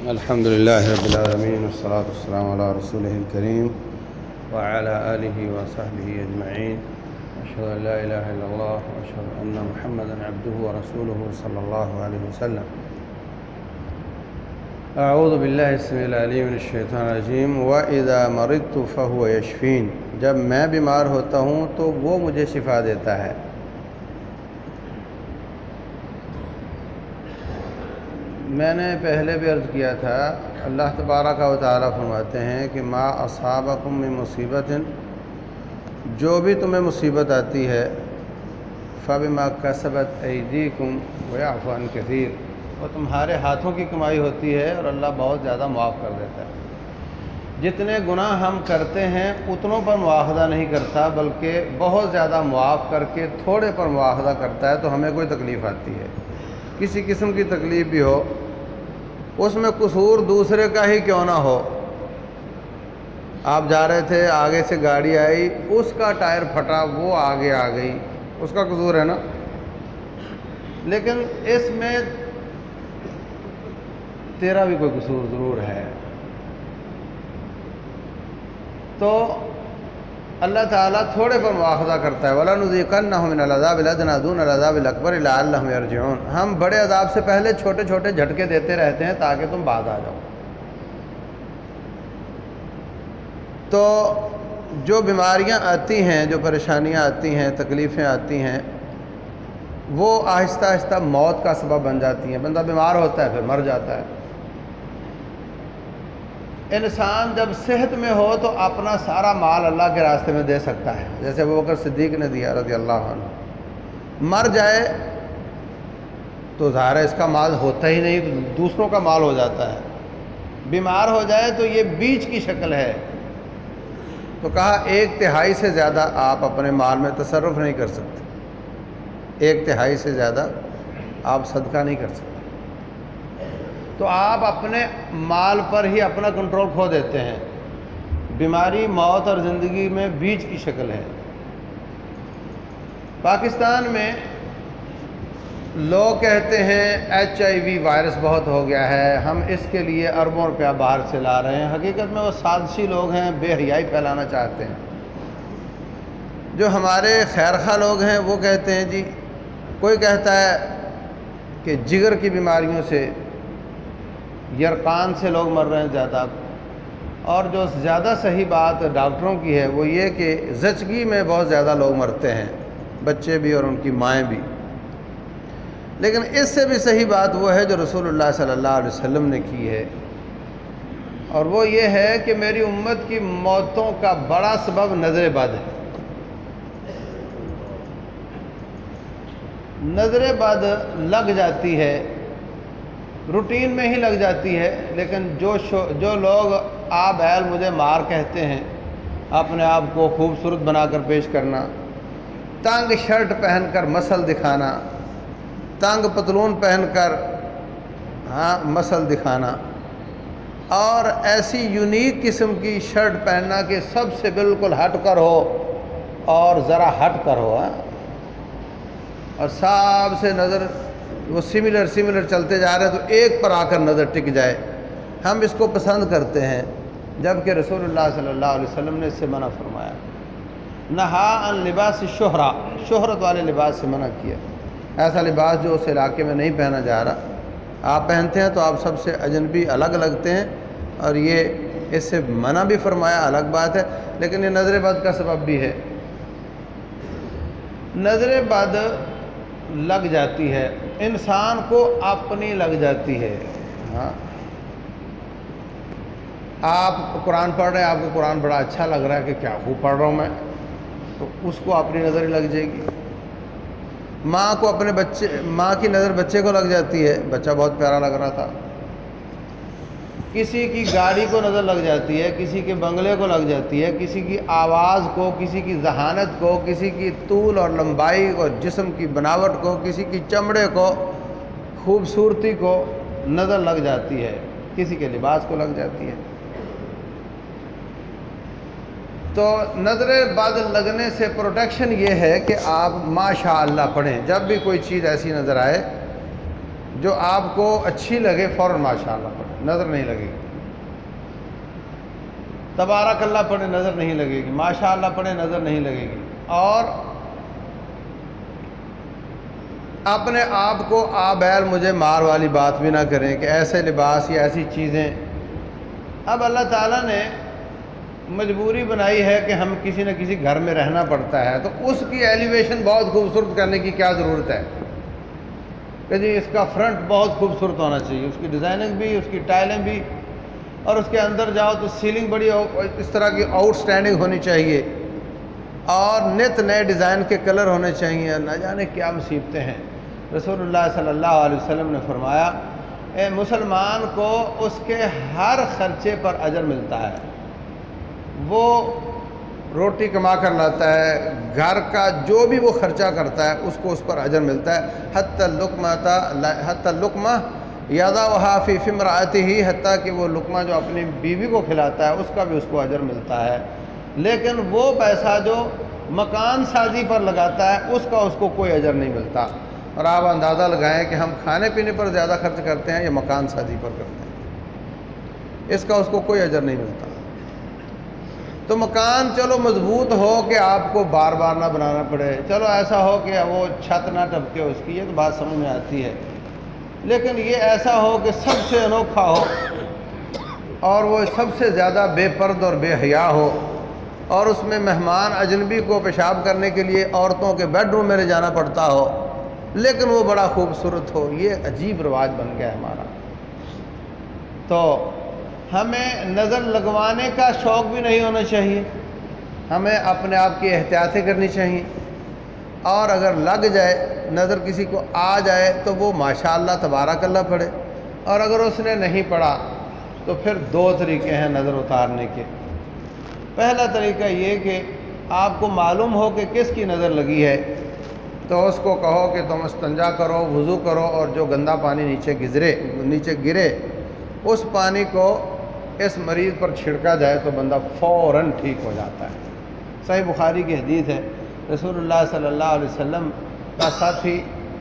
الحمد لله رب العالمين والصلاة والسلام على رسوله الكريم وعلى آله وصحبه أجمعين. أشهد أن لا إله إلا الله وأشهد أن محمدا عبده ورسوله صلى الله عليه وسلم. اعوذ باللہ السمیع العلیم من الشیطان الرجیم. وَإِذَا مَرِضْتُ فَهُوَ يَشْفِينِ. جب میں بیمار ہوتا ہوں تو وہ مجھے شفا دیتا ہے. میں نے پہلے بھی عرض کیا تھا، اللہ تبارک و تعالیٰ فرماتے ہیں کہ ما اصابکم من مصیبت، جو بھی تمہیں مصیبت آتی ہے، فبما کسبت ایدیکم ویعفو عن کثیر، وہ تمہارے ہاتھوں کی کمائی ہوتی ہے اور اللہ بہت زیادہ معاف کر دیتا ہے. جتنے گناہ ہم کرتے ہیں اتنوں پر مواخذہ نہیں کرتا، بلکہ بہت زیادہ معاف کر کے تھوڑے پر مواخذہ کرتا ہے. تو ہمیں کوئی تکلیف آتی ہے، کسی قسم کی تکلیف بھی ہو، اس میں قصور دوسرے کا ہی کیوں نہ ہو. آپ جا رہے تھے، آگے سے گاڑی آئی، اس کا ٹائر پھٹا، وہ آگے آ گئی، اس کا قصور ہے نا. لیکن اس میں تیرا بھی کوئی قصور ضرور ہے. تو اللہ تعالیٰ تھوڑے پر مواخذہ کرتا ہے. وَلَنُذِيقَنَّهُم مِّنَ الْعَذَابِ الْأَدْنَىٰ دُونَ الْعَذَابِ الْأَكْبَرِ لَعَلَّهُمْ يَرْجِعُونَ. ہم بڑے عذاب سے پہلے چھوٹے چھوٹے جھٹکے دیتے رہتے ہیں تاکہ تم باز آ جاؤ. تو جو بیماریاں آتی ہیں، جو پریشانیاں آتی ہیں، تکلیفیں آتی ہیں، وہ آہستہ آہستہ موت کا سبب بن جاتی ہیں. بندہ بیمار ہوتا ہے پھر مر جاتا ہے. انسان جب صحت میں ہو تو اپنا سارا مال اللہ کے راستے میں دے سکتا ہے، جیسے ابوبکر صدیق نے دیا رضی اللہ عنہ. مر جائے تو ظاہر ہے اس کا مال ہوتا ہی نہیں، دوسروں کا مال ہو جاتا ہے. بیمار ہو جائے تو یہ بیج کی شکل ہے. تو کہا 1/3 سے زیادہ آپ اپنے مال میں تصرف نہیں کر سکتے، 1/3 سے زیادہ آپ صدقہ نہیں کر سکتے. تو آپ اپنے مال پر ہی اپنا کنٹرول کھو دیتے ہیں. بیماری موت اور زندگی میں بیج کی شکل ہے. پاکستان میں لوگ کہتے ہیں HIV وائرس بہت ہو گیا ہے، ہم اس کے لیے اربوں روپیہ باہر سے لا رہے ہیں. حقیقت میں وہ سازشی لوگ ہیں، بے حیائی پھیلانا چاہتے ہیں. جو ہمارے خیرخواہ لوگ ہیں وہ کہتے ہیں جی، کوئی کہتا ہے کہ جگر کی بیماریوں سے، یرقان سے لوگ مر رہے ہیں زیادہ. اور جو زیادہ صحیح بات ڈاکٹروں کی ہے وہ یہ کہ زچگی میں بہت زیادہ لوگ مرتے ہیں، بچے بھی اور ان کی مائیں بھی. لیکن اس سے بھی صحیح بات وہ ہے جو رسول اللہ صلی اللہ علیہ وسلم نے کی ہے، اور وہ یہ ہے کہ میری امت کی موتوں کا بڑا سبب نظر بد ہے. نظر بد لگ جاتی ہے، روٹین میں ہی لگ جاتی ہے. لیکن جو لوگ بیل مجھے مار کہتے ہیں، اپنے آپ کو خوبصورت بنا کر پیش کرنا، تنگ شرٹ پہن کر مسل دکھانا، تنگ پتلون پہن کر مسل دکھانا، اور ایسی یونیک قسم کی شرٹ پہننا کہ سب سے بالکل ہٹ کر ہو اور ذرا ہٹ کر ہو، اور سب سے نظر وہ سملر چلتے جا رہے ہیں تو ایک پر آ کر نظر ٹک جائے. ہم اس کو پسند کرتے ہیں، جبکہ رسول اللہ صلی اللہ علیہ وسلم نے اس سے منع فرمایا. نہا عن لباس شہرت والے لباس سے منع کیا. ایسا لباس جو اس علاقے میں نہیں پہنا جا رہا، آپ پہنتے ہیں تو آپ سب سے اجنبی الگ لگتے ہیں، اور یہ اس سے منع بھی فرمایا، الگ بات ہے. لیکن یہ نظر بد کا سبب بھی ہے. نظر بد لگ جاتی ہے، انسان کو اپنی لگ جاتی ہے. آپ قرآن پڑھ رہے ہیں، آپ کو قرآن بڑا اچھا لگ رہا ہے کہ کیا خوب پڑھ رہا ہوں میں، تو اس کو اپنی نظر ہی لگ جائے گی. ماں کی نظر بچے کو لگ جاتی ہے، بچہ بہت پیارا لگ رہا تھا. کسی کی گاڑی کو نظر لگ جاتی ہے، کسی کے بنگلے کو لگ جاتی ہے، کسی کی آواز کو، کسی کی ذہانت کو، کسی کی طول اور لمبائی اور جسم کی بناوٹ کو، کسی کی چمڑے کو، خوبصورتی کو نظر لگ جاتی ہے، کسی کے لباس کو لگ جاتی ہے. تو نظر بد لگنے سے پروٹیکشن یہ ہے کہ آپ ماشاء اللہ پڑھیں. جب بھی کوئی چیز ایسی نظر آئے جو آپ کو اچھی لگے فوراً ماشاءاللہ پڑھیں، نظر نہیں لگے گی۔ تبارک اللہ پڑھیں، نظر نہیں لگے گی۔ ماشاءاللہ پڑھیں، نظر نہیں لگے گی۔ اور اپنے آپ کو بیل مجھے مار والی بات بھی نہ کریں کہ ایسے لباس یا ایسی چیزیں۔ اب اللہ تعالیٰ نے مجبوری بنائی ہے کہ ہم کسی نہ کسی گھر میں رہنا پڑتا ہے، تو اس کی ایلیویشن بہت خوبصورت کرنے کی کیا ضرورت ہے کہ جی اس کا فرنٹ بہت خوبصورت ہونا چاہیے، اس کی ڈیزائننگ بھی، اس کی ٹائلیں بھی، اور اس کے اندر جاؤ تو سیلنگ بڑی اس طرح کی آؤٹ سٹینڈنگ ہونی چاہیے، اور نت نئے ڈیزائن کے کلر ہونے چاہیے۔ نہ جانے کیا مصیبتیں ہیں۔ رسول اللہ صلی اللہ علیہ وسلم نے فرمایا اے مسلمان کو اس کے ہر خرچے پر اجر ملتا ہے، وہ روٹی کما کر لاتا ہے، گھر کا جو بھی وہ خرچہ کرتا ہے اس کو اس پر اجر ملتا ہے، حتی اللقمہ یضعها فی امرأتہ، حتیٰ کہ وہ لقمہ جو اپنی بیوی کو کھلاتا ہے اس کا بھی اس کو اجر ملتا ہے، لیکن وہ پیسہ جو مکان سازی پر لگاتا ہے اس کو کوئی اجر نہیں ملتا۔ اور آپ اندازہ لگائیں کہ ہم کھانے پینے پر زیادہ خرچ کرتے ہیں یا مکان سازی پر کرتے ہیں، اس کا اس کو کوئی اجر نہیں ملتا۔ تو مکان چلو مضبوط ہو کہ آپ کو بار بار نہ بنانا پڑے، چلو ایسا ہو کہ وہ چھت نہ ٹپکے اس کی، یہ تو بات سمجھ میں آتی ہے، لیکن یہ ایسا ہو کہ سب سے انوکھا ہو اور وہ سب سے زیادہ بے پرد اور بے حیا ہو، اور اس میں مہمان اجنبی کو پیشاب کرنے کے لیے عورتوں کے بیڈ روم میں لے جانا پڑتا ہو، لیکن وہ بڑا خوبصورت ہو۔ یہ عجیب رواج بن گیا ہے ہمارا۔ تو ہمیں نظر لگوانے کا شوق بھی نہیں ہونا چاہیے، ہمیں اپنے آپ کی احتیاطیں کرنی چاہیے، اور اگر لگ جائے نظر کسی کو آ جائے تو وہ ماشاءاللہ تبارک اللہ پڑھے، اور اگر اس نے نہیں پڑھا تو پھر دو طریقے ہیں نظر اتارنے کے۔ پہلا طریقہ یہ کہ آپ کو معلوم ہو کہ کس کی نظر لگی ہے، تو اس کو کہو کہ تم استنجا کرو، وضو کرو، اور جو گندا پانی نیچے گرے اس پانی کو اس مریض پر چھڑکا جائے تو بندہ فوراً ٹھیک ہو جاتا ہے۔ صحیح بخاری کی حدیث ہے، رسول اللہ صلی اللہ علیہ وسلم کا ساتھی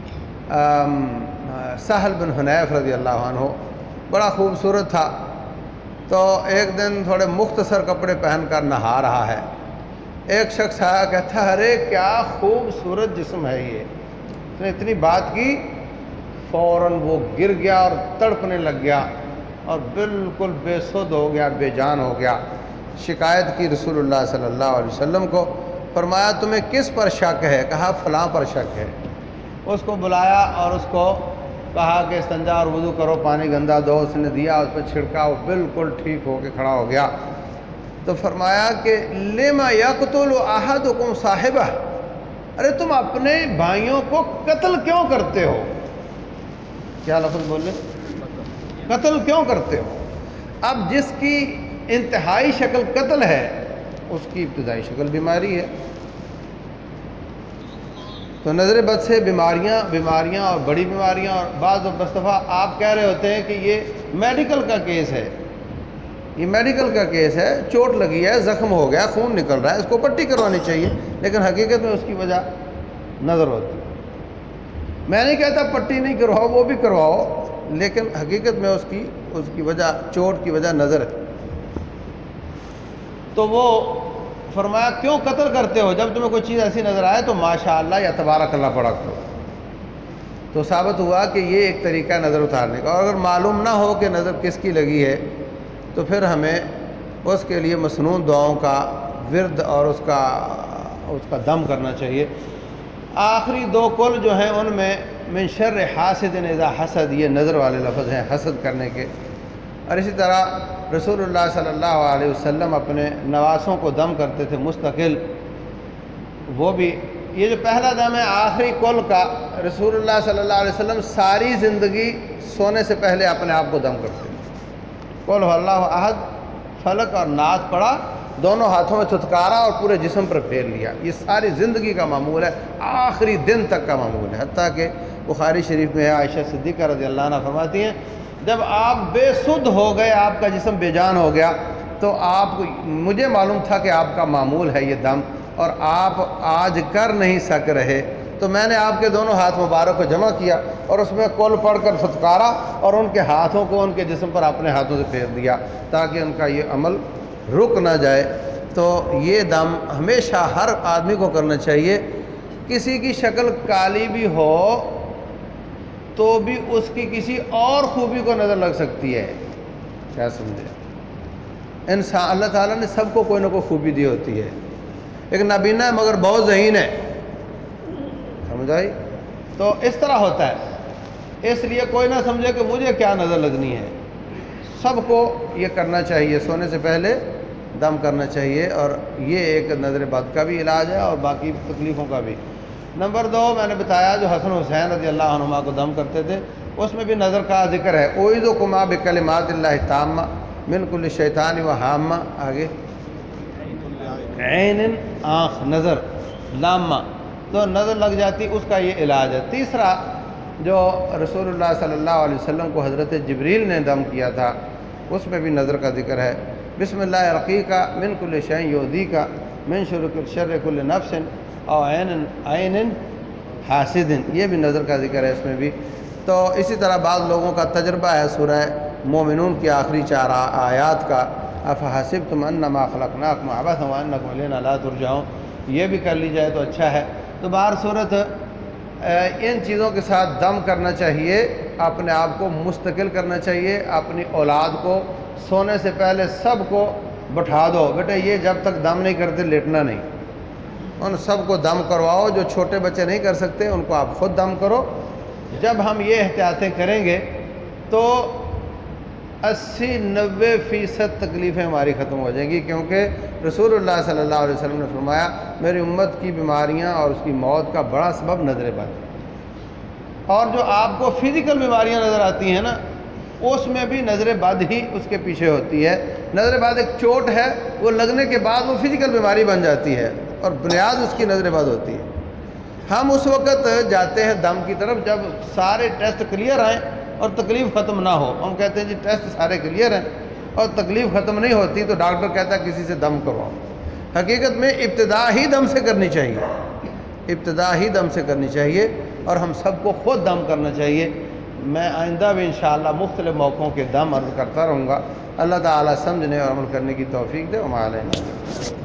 سہل بن حنیف رضی اللہ عنہ بڑا خوبصورت تھا، تو ایک دن تھوڑے مختصر کپڑے پہن کر نہا رہا ہے، ایک شخص آیا، کہتا ارے کیا خوبصورت جسم ہے یہ، اس نے اتنی بات کی، فوراً وہ گر گیا اور تڑپنے لگ گیا اور بالکل بے سدھ ہو گیا، بے جان ہو گیا۔ شکایت کی رسول اللہ صلی اللہ علیہ وسلم کو، فرمایا تمہیں کس پر شک ہے؟ کہا فلاں پر شک ہے۔ اس کو بلایا اور اس کو کہا کہ استنجا اور وضو کرو، پانی گندا دو، اس نے دیا، اس پہ چھڑکا، وہ بالکل ٹھیک ہو کے کھڑا ہو گیا۔ تو فرمایا کہ لما یقتل احدکم صاحبہ، ارے تم اپنے بھائیوں کو قتل کیوں کرتے ہو؟ کیا لفظ بولے؟ قتل کیوں کرتے ہو؟ اب جس کی انتہائی شکل قتل ہے اس کی ابتدائی شکل بیماری ہے۔ تو نظر بد سے بیماریاں اور بڑی بیماریاں، اور بعض دفعہ آپ کہہ رہے ہوتے ہیں کہ یہ میڈیکل کا کیس ہے، یہ میڈیکل کا کیس ہے، چوٹ لگی ہے، زخم ہو گیا، خون نکل رہا ہے، اس کو پٹی کروانی چاہیے، لیکن حقیقت میں اس کی وجہ نظر ہوتی ہے۔ میں نہیں کہتا پٹی نہیں کرواؤ، وہ بھی کرواؤ، لیکن حقیقت میں اس کی وجہ، چوٹ کی وجہ نظر ہے۔ تو وہ فرمایا کیوں قتل کرتے ہو؟ جب تمہیں کوئی چیز ایسی نظر آئے تو ماشاءاللہ یا تبارک اللہ پڑھا کرو۔ تو ثابت ہوا کہ یہ ایک طریقہ نظر اتارنے کا، اور اگر معلوم نہ ہو کہ نظر کس کی لگی ہے تو پھر ہمیں اس کے لیے مسنون دعاؤں کا ورد اور اس کا دم کرنا چاہیے۔ آخری دو کل جو ہیں ان میں من شر حاسد اذا حسد، یہ نظر والے لفظ ہیں حسد کرنے کے۔ اور اسی طرح رسول اللہ صلی اللہ علیہ وسلم اپنے نواسوں کو دم کرتے تھے مستقل، وہ بھی یہ جو پہلا دم ہے آخری کل کا، رسول اللہ صلی اللہ علیہ وسلم ساری زندگی سونے سے پہلے اپنے آپ کو دم کرتے تھے۔ قل هو اللہ احد، فلق اور ناس پڑھا، دونوں ہاتھوں میں تھتکارا اور پورے جسم پر پھیر لیا۔ یہ ساری زندگی کا معمول ہے، آخری دن تک کا معمول ہے۔ حتیٰ کہ بخاری شریف میں ہے، عائشہ صدیقہ رضی اللہ عنہ فرماتی ہیں جب آپ بے سدھ ہو گئے، آپ کا جسم بے جان ہو گیا، تو مجھے معلوم تھا کہ آپ کا معمول ہے یہ دم، اور آپ آج کر نہیں سک رہے، تو تو میں نے آپ کے دونوں ہاتھ مبارک کو جمع کیا اور اس میں قل پڑھ کر پھٹکارا اور ان کے ہاتھوں کو ان کے جسم پر اپنے ہاتھوں سے پھیر دیا تاکہ ان کا یہ عمل رک نہ جائے۔ تو یہ دم ہمیشہ ہر آدمی کو کرنا چاہیے۔ کسی کی شکل کالی بھی ہو تو بھی اس کی کسی اور خوبی کو نظر لگ سکتی ہے، کیا سمجھے؟ انسان اللہ تعالیٰ نے سب کو کوئی نہ کوئی خوبی دی ہوتی ہے۔ ایک نابینا ہے مگر بہت ذہین ہے، سمجھ آئی؟ تو اس طرح ہوتا ہے، اس لیے کوئی نہ سمجھے کہ مجھے کیا نظر لگنی ہے۔ سب کو یہ کرنا چاہیے، سونے سے پہلے دم کرنا چاہیے، اور یہ ایک نظر بد کا بھی علاج ہے اور باقی تکلیفوں کا بھی۔ نمبر 2 میں نے بتایا جو حسن حسین رضی اللہ عنہما کو دم کرتے تھے، اس میں بھی نظر کا ذکر ہے۔ اعوذکما بکلمات اللہ التامہ من کل شیطان و ہامہ، آگے عین آنکھ، نظر لامہ، تو نظر لگ جاتی، اس کا یہ علاج ہے۔ تیسرا جو رسول اللہ صلی اللہ علیہ وسلم کو حضرت جبریل نے دم کیا تھا، اس میں بھی نظر کا ذکر ہے۔ بسم اللہ رقیقہ من کل شیء یؤذیکا من شر کل نفس او عین حاسد، یہ بھی نظر کا ذکر ہے اس میں بھی۔ تو اسی طرح بعض لوگوں کا تجربہ ہے سورہ مومنون کی آخری 4 آیات کا، افحسبتم انما خلقناکم عبثا وانکم الینا لا ترجعون، یہ بھی کر لی جائے تو اچھا ہے۔ تو بہر صورت ان چیزوں کے ساتھ دم کرنا چاہیے، اپنے آپ کو مستقل کرنا چاہیے، اپنی اولاد کو سونے سے پہلے سب کو بٹھا دو، بیٹے یہ جب تک دم نہیں کرتے لیٹنا نہیں، ان سب کو دم کرواؤ۔ جو چھوٹے بچے نہیں کر سکتے ان کو آپ خود دم کرو۔ جب ہم یہ احتیاطیں کریں گے تو 80-90% تکلیفیں ہماری ختم ہو جائیں گی، کیونکہ رسول اللہ صلی اللہ علیہ وسلم نے فرمایا میری امت کی بیماریاں اور اس کی موت کا بڑا سبب نظر بد ہے۔ اور جو آپ کو فزیکل بیماریاں نظر آتی ہیں نا، اس میں بھی نظر بد ہی اس کے پیچھے ہوتی ہے۔ نظر بد ایک چوٹ ہے، وہ لگنے کے بعد وہ فزیکل بیماری بن جاتی ہے اور بنیاد اس کی نظر بد ہوتی ہے۔ ہم اس وقت جاتے ہیں دم کی طرف جب سارے ٹیسٹ کلیئر آئیں اور تکلیف ختم نہ ہو۔ ہم کہتے ہیں جی ٹیسٹ سارے کلیئر ہیں اور تکلیف ختم نہیں ہوتی تو ڈاکٹر کہتا ہے کسی سے دم کرواؤ۔ حقیقت میں ابتدا ہی دم سے کرنی چاہیے، ابتدا ہی دم سے کرنی چاہیے، اور ہم سب کو خود دم کرنا چاہیے۔ میں آئندہ بھی انشاءاللہ مختلف موقعوں کے دم عرض کرتا رہوں گا۔ اللہ تعالیٰ سمجھنے اور عمل کرنے کی توفیق دے۔ وما علینا۔